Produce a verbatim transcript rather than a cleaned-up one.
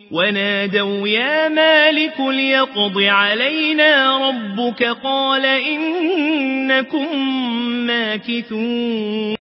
ونادوا يا مالك ليقض علينا ربك قال إنكم ماكثون